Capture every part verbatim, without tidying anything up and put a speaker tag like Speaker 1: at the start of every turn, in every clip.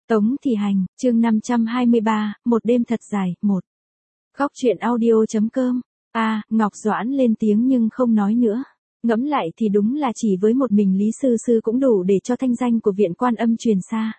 Speaker 1: Tống Thị Hành, chương năm trăm hai mươi ba, một đêm thật dài, một. Góc truyện audio.com. A, à, Ngọc Doãn lên tiếng nhưng không nói nữa. Ngẫm lại thì đúng là chỉ với một mình Lý Sư Sư cũng đủ để cho thanh danh của Viện Quan Âm truyền xa.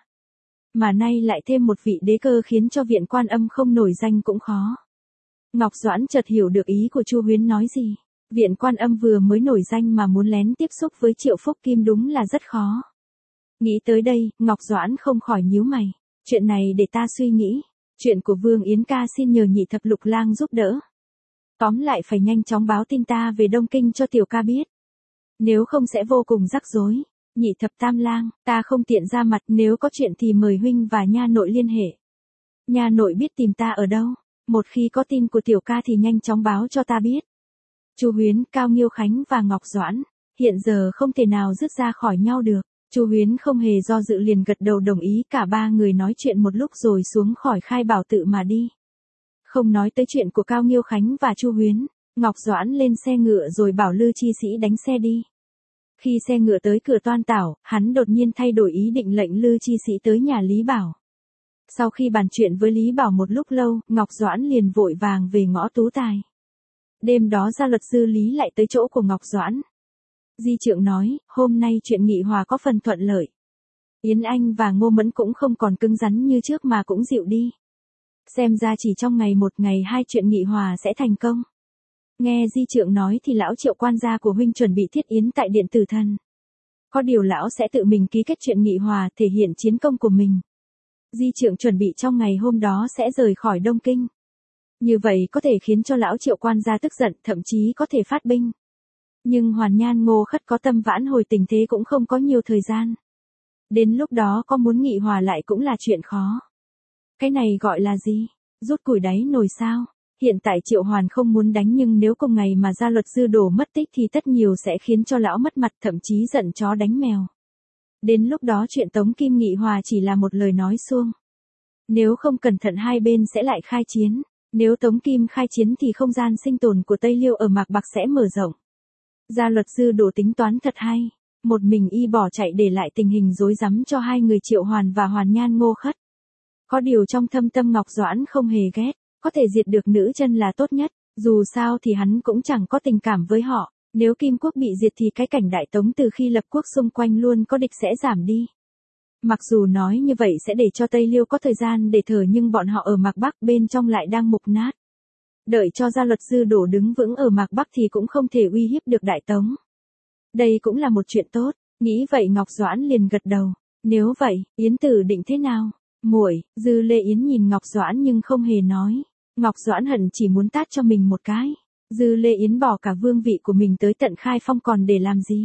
Speaker 1: Mà nay lại thêm một vị đế cơ khiến cho Viện Quan Âm không nổi danh cũng khó. Ngọc Doãn chợt hiểu được ý của Chu Huyến nói gì. Viện Quan Âm vừa mới nổi danh mà muốn lén tiếp xúc với Triệu Phúc Kim đúng là rất khó. Nghĩ tới đây, Ngọc Doãn không khỏi nhíu mày. Chuyện này để ta suy nghĩ. Chuyện của Vương Yến ca xin nhờ nhị thập lục lang giúp đỡ. Tóm lại phải nhanh chóng báo tin ta về Đông Kinh cho tiểu ca biết. Nếu không sẽ vô cùng rắc rối. Nhị thập tam lang, ta không tiện ra mặt, nếu có chuyện thì mời huynh và nha nội liên hệ. Nha nội biết tìm ta ở đâu. Một khi có tin của tiểu ca thì nhanh chóng báo cho ta biết. Chu Huyến, Cao Nghiêu Khánh và Ngọc Doãn hiện giờ không thể nào dứt ra khỏi nhau được. Chu Huyến không hề do dự liền gật đầu đồng ý, cả ba người nói chuyện một lúc rồi xuống khỏi Khai Bảo tự mà đi. Không nói tới chuyện của Cao Nghiêu Khánh và Chu Huyến, Ngọc Doãn lên xe ngựa rồi bảo Lư Chi Sĩ đánh xe đi. Khi xe ngựa tới cửa Toan Tảo, hắn đột nhiên thay đổi ý định lệnh Lư Chi Sĩ tới nhà Lý Bảo. Sau khi bàn chuyện với Lý Bảo một lúc lâu, Ngọc Doãn liền vội vàng về ngõ Tú Tài. Đêm đó gia luật sư Lý lại tới chỗ của Ngọc Doãn. Di Trượng nói, hôm nay chuyện nghị hòa có phần thuận lợi. Yến Anh và Ngô Mẫn cũng không còn cứng rắn như trước mà cũng dịu đi. Xem ra chỉ trong ngày một ngày hai chuyện nghị hòa sẽ thành công. Nghe Di Trượng nói thì lão Triệu quan gia của huynh chuẩn bị thiết yến tại Điện Tử Thần. Có điều lão sẽ tự mình ký kết chuyện nghị hòa thể hiện chiến công của mình. Di Trượng chuẩn bị trong ngày hôm đó sẽ rời khỏi Đông Kinh. Như vậy có thể khiến cho lão Triệu quan gia tức giận, thậm chí có thể phát binh. Nhưng Hoàn Nhan Ngô Khất có tâm vãn hồi tình thế cũng không có nhiều thời gian. Đến lúc đó có muốn nghị hòa lại cũng là chuyện khó. Cái này gọi là gì? Rút củi đáy nồi sao? Hiện tại Triệu Hoàn không muốn đánh, nhưng nếu cùng ngày mà gia luật sư đổ mất tích thì tất nhiều sẽ khiến cho lão mất mặt, thậm chí giận chó đánh mèo. Đến lúc đó chuyện Tống Kim nghị hòa chỉ là một lời nói suông. Nếu không cẩn thận hai bên sẽ lại khai chiến. Nếu Tống Kim khai chiến thì không gian sinh tồn của Tây Liêu ở Mạc Bạc sẽ mở rộng. Gia luật sư đổ tính toán thật hay. Một mình y bỏ chạy để lại tình hình rối rắm cho hai người Triệu Hoàn và Hoàn Nhan Ngô Khất. Có điều trong thâm tâm Ngọc Doãn không hề ghét. Có thể diệt được nữ chân là tốt nhất. Dù sao thì hắn cũng chẳng có tình cảm với họ. Nếu Kim Quốc bị diệt thì cái cảnh Đại Tống từ khi lập quốc xung quanh luôn có địch sẽ giảm đi. Mặc dù nói như vậy sẽ để cho Tây Liêu có thời gian để thở, nhưng bọn họ ở Mạc Bắc bên trong lại đang mục nát. Đợi cho gia luật sư đổ đứng vững ở Mạc Bắc thì cũng không thể uy hiếp được Đại Tống. Đây cũng là một chuyện tốt. Nghĩ vậy Ngọc Doãn liền gật đầu. Nếu vậy, Yến Tử định thế nào? Muội, Dư Lê Yến nhìn Ngọc Doãn nhưng không hề nói. Ngọc Doãn hận chỉ muốn tát cho mình một cái. Dư Lê Yến bỏ cả vương vị của mình tới tận Khai Phong còn để làm gì?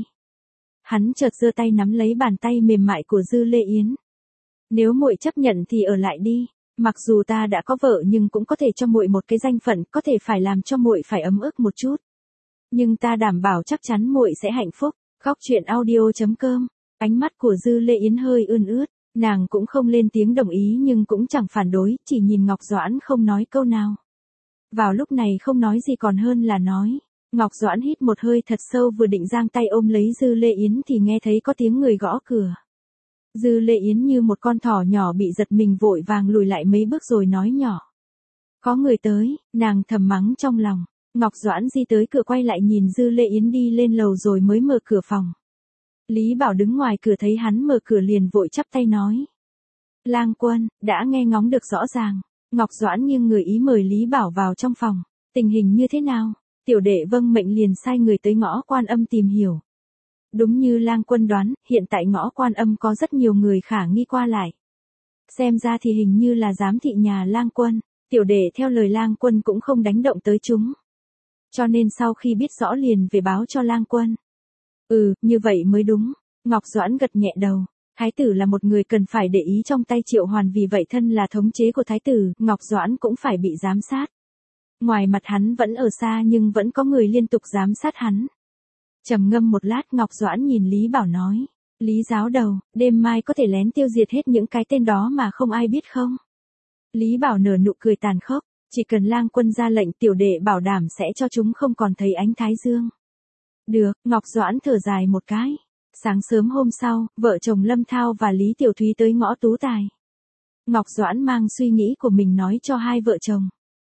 Speaker 1: Hắn chợt giơ tay nắm lấy bàn tay mềm mại của Dư Lê Yến. Nếu muội chấp nhận thì ở lại đi. Mặc dù ta đã có vợ nhưng cũng có thể cho muội một cái danh phận, có thể phải làm cho muội phải ấm ức một chút. Nhưng ta đảm bảo chắc chắn muội sẽ hạnh phúc. Góc truyện audio.com. Ánh mắt của Dư Lê Yến hơi ươn ướt, nàng cũng không lên tiếng đồng ý nhưng cũng chẳng phản đối, chỉ nhìn Ngọc Doãn không nói câu nào. Vào lúc này không nói gì còn hơn là nói. Ngọc Doãn hít một hơi thật sâu, vừa định giang tay ôm lấy Dư Lê Yến thì nghe thấy có tiếng người gõ cửa. Dư Lê Yến như một con thỏ nhỏ bị giật mình vội vàng lùi lại mấy bước rồi nói nhỏ. Có người tới, nàng thầm mắng trong lòng. Ngọc Doãn di tới cửa quay lại nhìn Dư Lê Yến đi lên lầu rồi mới mở cửa phòng. Lý Bảo đứng ngoài cửa thấy hắn mở cửa liền vội chắp tay nói. Lang quân, đã nghe ngóng được rõ ràng. Ngọc Doãn nghiêng người ý mời Lý Bảo vào trong phòng. Tình hình như thế nào? Tiểu đệ vâng mệnh liền sai người tới ngõ Quan Âm tìm hiểu. Đúng như lang quân đoán, hiện tại ngõ Quan Âm có rất nhiều người khả nghi qua lại. Xem ra thì hình như là giám thị nhà lang quân. Tiểu đệ theo lời lang quân cũng không đánh động tới chúng. Cho nên sau khi biết rõ liền về báo cho lang quân. Ừ, như vậy mới đúng. Ngọc Doãn gật nhẹ đầu. Thái tử là một người cần phải để ý trong tay Triệu Hoàn, vì vậy thân là thống chế của thái tử, Ngọc Doãn cũng phải bị giám sát. Ngoài mặt hắn vẫn ở xa nhưng vẫn có người liên tục giám sát hắn. Trầm ngâm một lát Ngọc Doãn nhìn Lý Bảo nói. Lý giáo đầu, đêm mai có thể lén tiêu diệt hết những cái tên đó mà không ai biết không? Lý Bảo nở nụ cười tàn khốc. Chỉ cần lang quân ra lệnh tiểu đệ bảo đảm sẽ cho chúng không còn thấy ánh thái dương. Được, Ngọc Doãn thở dài một cái. Sáng sớm hôm sau, vợ chồng Lâm Thao và Lý Tiểu Thúy tới ngõ Tú Tài. Ngọc Doãn mang suy nghĩ của mình nói cho hai vợ chồng.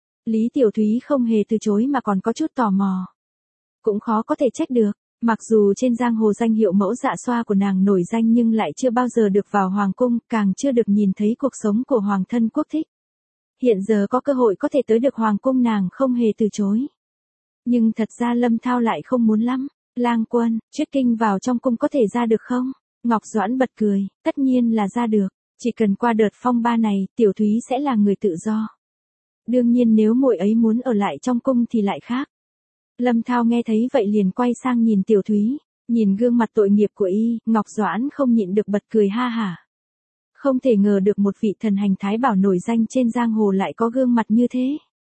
Speaker 1: Lý Tiểu Thúy không hề từ chối mà còn có chút tò mò. Cũng khó có thể trách được, mặc dù trên giang hồ danh hiệu mẫu dạ xoa của nàng nổi danh nhưng lại chưa bao giờ được vào hoàng cung, càng chưa được nhìn thấy cuộc sống của hoàng thân quốc thích. Hiện giờ có cơ hội có thể tới được hoàng cung nàng không hề từ chối. Nhưng thật ra Lâm Thao lại không muốn lắm. Lang Quân, Chuyết Kinh vào trong cung có thể ra được không? Ngọc Doãn bật cười, tất nhiên là ra được, chỉ cần qua đợt phong ba này, Tiểu Thúy sẽ là người tự do. Đương nhiên nếu muội ấy muốn ở lại trong cung thì lại khác. Lâm Thao nghe thấy vậy liền quay sang nhìn Tiểu Thúy, nhìn gương mặt tội nghiệp của y, Ngọc Doãn không nhịn được bật cười ha hả. Không thể ngờ được một vị thần hành thái bảo nổi danh trên giang hồ lại có gương mặt như thế.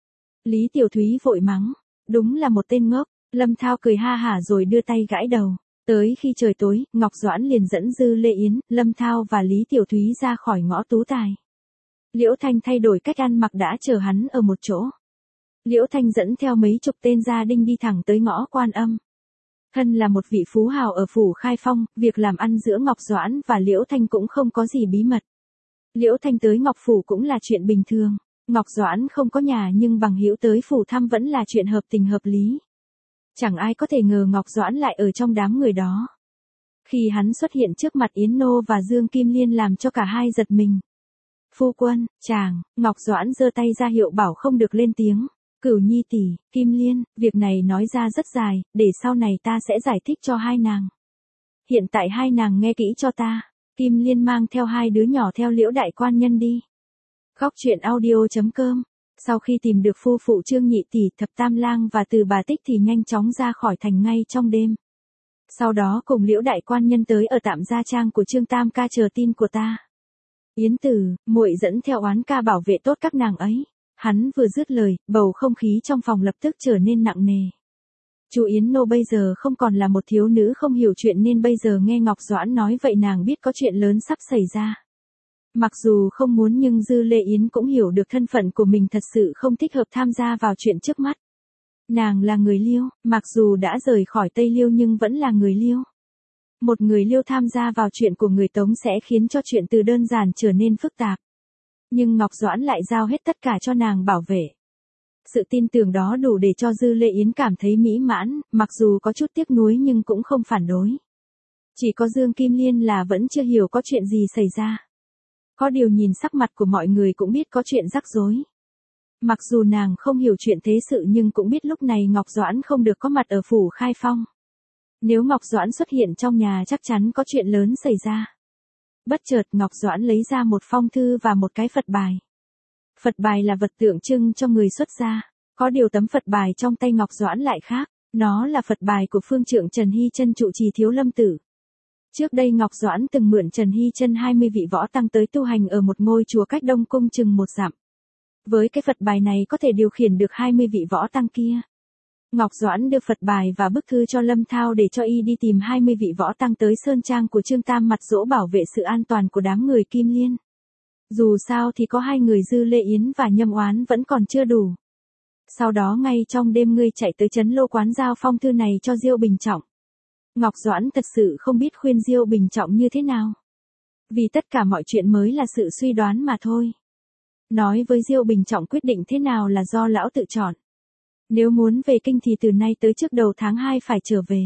Speaker 1: Lý Tiểu Thúy vội mắng, đúng là một tên ngốc. Lâm Thao cười ha hả rồi đưa tay gãi đầu. Tới khi trời tối, Ngọc Doãn liền dẫn Dư Lê Yến, Lâm Thao và Lý Tiểu Thúy ra khỏi ngõ Tú Tài. Liễu Thanh thay đổi cách ăn mặc đã chờ hắn ở một chỗ. Liễu Thanh dẫn theo mấy chục tên gia đinh đi thẳng tới ngõ Quan Âm. Thân là một vị phú hào ở phủ Khai Phong, việc làm ăn giữa Ngọc Doãn và Liễu Thanh cũng không có gì bí mật. Liễu Thanh tới Ngọc Phủ cũng là chuyện bình thường. Ngọc Doãn không có nhà nhưng bằng hữu tới phủ thăm vẫn là chuyện hợp tình hợp lý. Chẳng ai có thể ngờ Ngọc Doãn lại ở trong đám người đó. Khi hắn xuất hiện trước mặt Yến Nô và Dương Kim Liên làm cho cả hai giật mình. Phu quân, chàng, Ngọc Doãn giơ tay ra hiệu bảo không được lên tiếng. Cửu Nhi tỷ, Kim Liên, việc này nói ra rất dài, để sau này ta sẽ giải thích cho hai nàng. Hiện tại hai nàng nghe kỹ cho ta. Kim Liên mang theo hai đứa nhỏ theo Liễu đại quan nhân đi. Góc truyện audio chấm com. Sau khi tìm được phu phụ Trương Nhị tỷ, Thập Tam Lang và Từ Bà Tích thì nhanh chóng ra khỏi thành ngay trong đêm. Sau đó cùng Liễu đại quan nhân tới ở tạm gia trang của Trương Tam ca chờ tin của ta. Yến Tử, muội dẫn theo Oán ca bảo vệ tốt các nàng ấy. Hắn vừa dứt lời, bầu không khí trong phòng lập tức trở nên nặng nề. Chú Yến Nô bây giờ không còn là một thiếu nữ không hiểu chuyện nên bây giờ nghe Ngọc Doãn nói vậy nàng biết có chuyện lớn sắp xảy ra. Mặc dù không muốn nhưng Dư Lê Yến cũng hiểu được thân phận của mình thật sự không thích hợp tham gia vào chuyện trước mắt. Nàng là người Liêu, mặc dù đã rời khỏi Tây Liêu nhưng vẫn là người Liêu. Một người Liêu tham gia vào chuyện của người Tống sẽ khiến cho chuyện từ đơn giản trở nên phức tạp. Nhưng Ngọc Doãn lại giao hết tất cả cho nàng bảo vệ. Sự tin tưởng đó đủ để cho Dư Lê Yến cảm thấy mỹ mãn, mặc dù có chút tiếc nuối nhưng cũng không phản đối. Chỉ có Dương Kim Liên là vẫn chưa hiểu có chuyện gì xảy ra. Có điều nhìn sắc mặt của mọi người cũng biết có chuyện rắc rối. Mặc dù nàng không hiểu chuyện thế sự nhưng cũng biết lúc này Ngọc Doãn không được có mặt ở phủ Khai Phong. Nếu Ngọc Doãn xuất hiện trong nhà chắc chắn có chuyện lớn xảy ra. Bất chợt Ngọc Doãn lấy ra một phong thư và một cái Phật bài. Phật bài là vật tượng trưng cho người xuất gia. Có điều tấm Phật bài trong tay Ngọc Doãn lại khác. Nó là Phật bài của phương trượng Trần Hy Chân trụ trì Thiếu Lâm Tử. Trước đây Ngọc Doãn từng mượn Trần Hy Chân hai mươi vị võ tăng tới tu hành ở một ngôi chùa cách Đông Cung chừng một dặm. Với cái Phật bài này có thể điều khiển được hai mươi vị võ tăng kia. Ngọc Doãn đưa Phật bài và bức thư cho Lâm Thao để cho y đi tìm hai mươi vị võ tăng tới sơn trang của Trương Tam mặt dỗ bảo vệ sự an toàn của đám người Kim Liên. Dù sao thì có hai người Dư Lê Yến và Nhâm Oán vẫn còn chưa đủ. Sau đó ngay trong đêm ngươi chạy tới trấn Lô Quán giao phong thư này cho Diêu Bình Trọng. Ngọc Doãn thật sự không biết khuyên Diêu Bình Trọng như thế nào. Vì tất cả mọi chuyện mới là sự suy đoán mà thôi. Nói với Diêu Bình Trọng quyết định thế nào là do lão tự chọn. Nếu muốn về kinh thì từ nay tới trước đầu tháng hai phải trở về.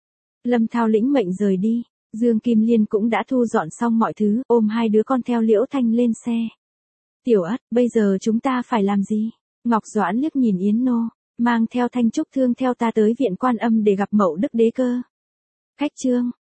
Speaker 1: Lâm Thao lĩnh mệnh rời đi. Dương Kim Liên cũng đã thu dọn xong mọi thứ, ôm hai đứa con theo Liễu Thanh lên xe. Tiểu Ất, bây giờ chúng ta phải làm gì? Ngọc Doãn liếc nhìn Yến Nô, mang theo Thanh Trúc Thương theo ta tới viện Quan Âm để gặp Mậu Đức Đế Cơ. Khách trương,